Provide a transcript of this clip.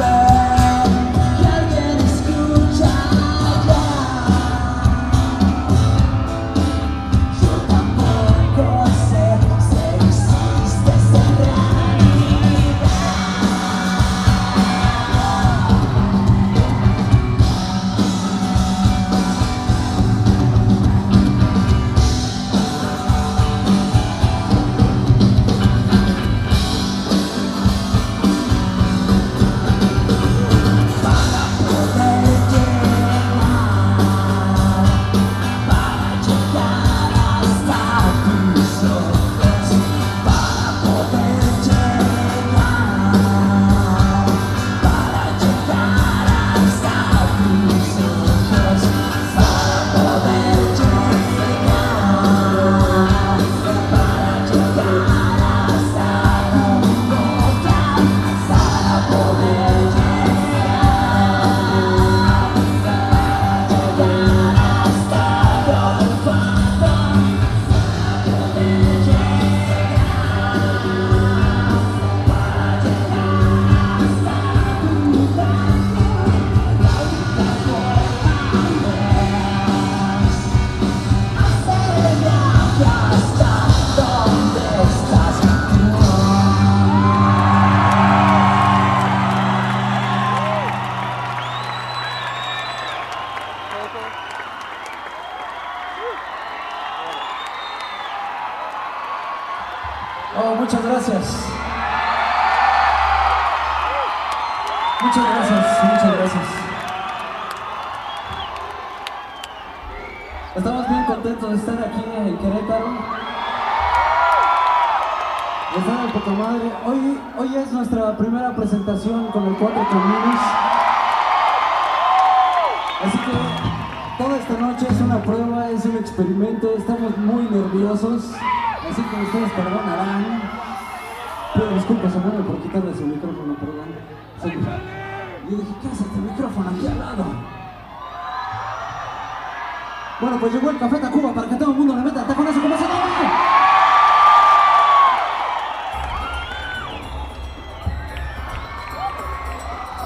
Oh, muchas gracias. Muchas gracias, muchas gracias. Estamos bien contentos de estar aquí en Querétaro. De estar en poca madre. Hoy es nuestra primera presentación con el Cuatro Caminos. Así que toda esta noche es una prueba, es un experimento. Estamos muy nerviosos. Así que ustedes perdonarán. Pido disculpas a Manuel por quitarle su micrófono, perdón. Yo dije, ¿qué hace este micrófono aquí al lado? Bueno, pues llegó el Café Tacuba para que todo el mundo le meta taconazo como se llama.